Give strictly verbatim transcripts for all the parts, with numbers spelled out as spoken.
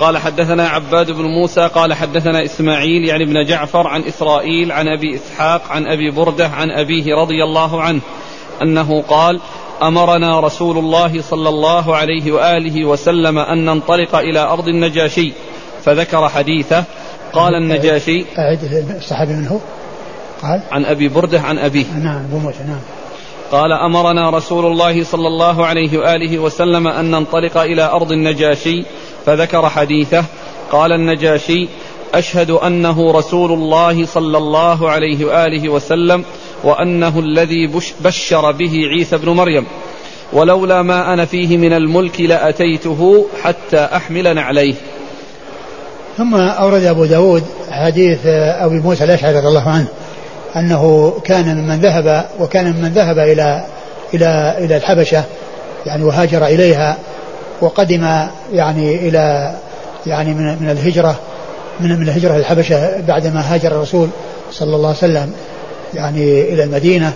قال حدثنا عباد بن موسى قال حدثنا إسماعيل يعني ابن جعفر عن إسرائيل عن أبي إسحاق عن أبي بردة عن أبيه رضي الله عنه أنه قال أمرنا رسول الله صلى الله عليه وآله وسلم أن ننطلق إلى أرض النجاشي فذكر حديثه. قال النجاشي أعد الصحابي منه قال عن أبي بردة عن أبيه. نعم أبو موسى نعم. قال أمرنا رسول الله صلى الله عليه وآله وسلم أن ننطلق إلى أرض النجاشي فذكر حديثه. قال النجاشي أشهد أنه رسول الله صلى الله عليه وآله وسلم وأنه الذي بشر به عيسى بن مريم ولولا ما أنا فيه من الملك لأتيته حتى أحمل نعليه. ثم أورد أبو داود حديث أبي موسى الأشعري رضي الله عنه أنه كان ممن ذهب وكان ممن ذهب إلى إلى إلى الحبشة يعني وهاجر إليها وقدم يعني إلى يعني من من الهجرة من من الهجرة الحبشة بعدما هاجر الرسول صلى الله عليه وسلم يعني إلى المدينة.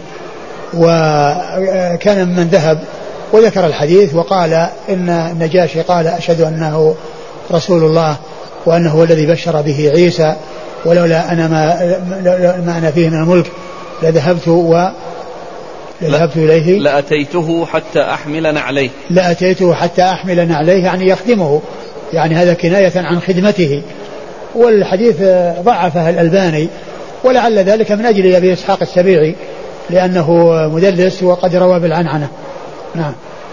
وكان ممن ذهب وذكر الحديث وقال إن النجاشي قال أشهد أنه رسول الله وأنه هو الذي بشر به عيسى ولولا أنا ما, ما أنا فيه من الملك لذهبت و لذهبت إليه لأتيته حتى أحمل نعليه لأتيته حتى أحمل نعليه يعني يخدمه يعني هذا كناية عن خدمته. والحديث ضعفه الألباني ولعل ذلك من أجل أبي إسحاق السبيعي لأنه مدلس وقد روى بالعنعنة. نعم.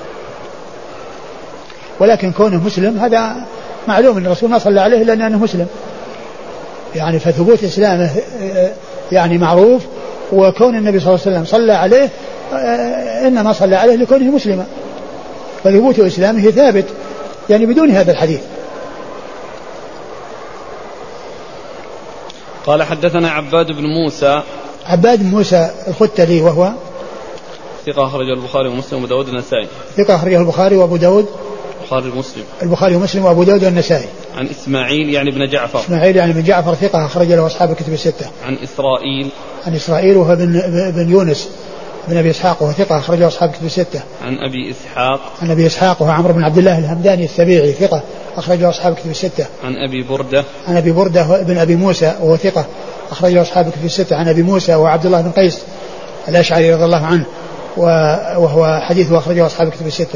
ولكن كونه مسلم هذا معلوم أن الرسول ما صلى عليه إلا أنه مسلم يعني فثبوت إسلامه يعني معروف وكون النبي صلى الله عليه وسلم صلى عليه إنما صلى عليه لكونه مسلما فثبوت إسلامه ثابت يعني بدون هذا الحديث. قال حدثنا عباد بن موسى عباد بن موسى الختلي وهو ثقة أخرجه البخاري ومسلم وأبو داود والنسائي. ثقة أخرجه البخاري وأبو داود البخاري ومسلم البخاري ومسلم وأبو داود والنسائي. عن إسماعيل يعني ابن جعفر إسماعيل يعني ابن جعفر ثقة أخرج له أصحاب الكتب الستة. عن إسرائيل عن إسرائيل وهو بن, بن يونس بن أبي إسحاق وهو ثقة أخرج له أصحاب الكتب الستة. عن أبي إسحاق عن أبي إسحاق وهو عمرو بن عبد الله الهمداني السبيعي ثقة أخرج له أصحاب الكتب الستة. عن أبي بردة عن أبي بردة بن أبي موسى وهو ثقة أخرج له أصحاب الكتب الستة. عن أبي موسى وعبد الله بن قيس الأشعري رضي الله عنه وهو حديثه أخرجه أصحاب الكتب الستة.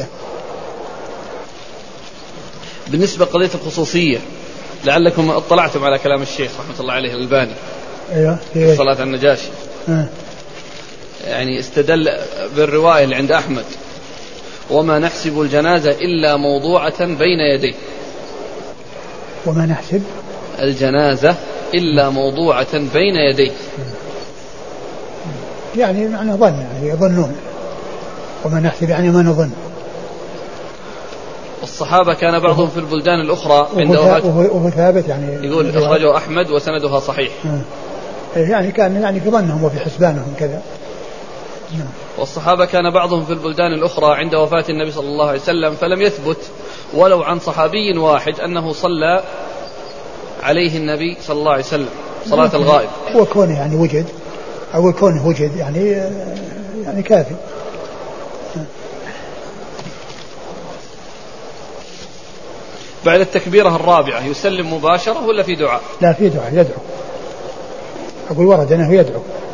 بالنسبة لقضية الخصوصية لعلكم اطلعتم على كلام الشيخ رحمة الله عليه الألباني أيوة في صلاة النجاشي أه. يعني استدل بالرواية اللي عند أحمد وما نحسب الجنازة إلا موضوعة بين يديه وما نحسب الجنازة إلا موضوعة بين يديه يعني معنى ظن يعني يظنون وما نحسب يعني ما نظن. الصحابة كان بعضهم في البلدان الأخرى عند وفاته وهو ثابت يعني يقول أخرجه أحمد وسندها صحيح يعني كان يعني في ظنهم وفي حسبانهم كذا. والصحابة كان بعضهم في البلدان الأخرى عند وفاة النبي صلى الله عليه وسلم فلم يثبت ولو عن صحابي واحد أنه صلى عليه النبي صلى الله عليه وسلم صلاة الغائب. وكونه يعني وجد أو كونه وجد يعني يعني كافي. بعد التكبيرة الرابعة يسلم مباشرة ولا في دعاء؟ لا في دعاء يدعو. أقول ورد أنه يدعو.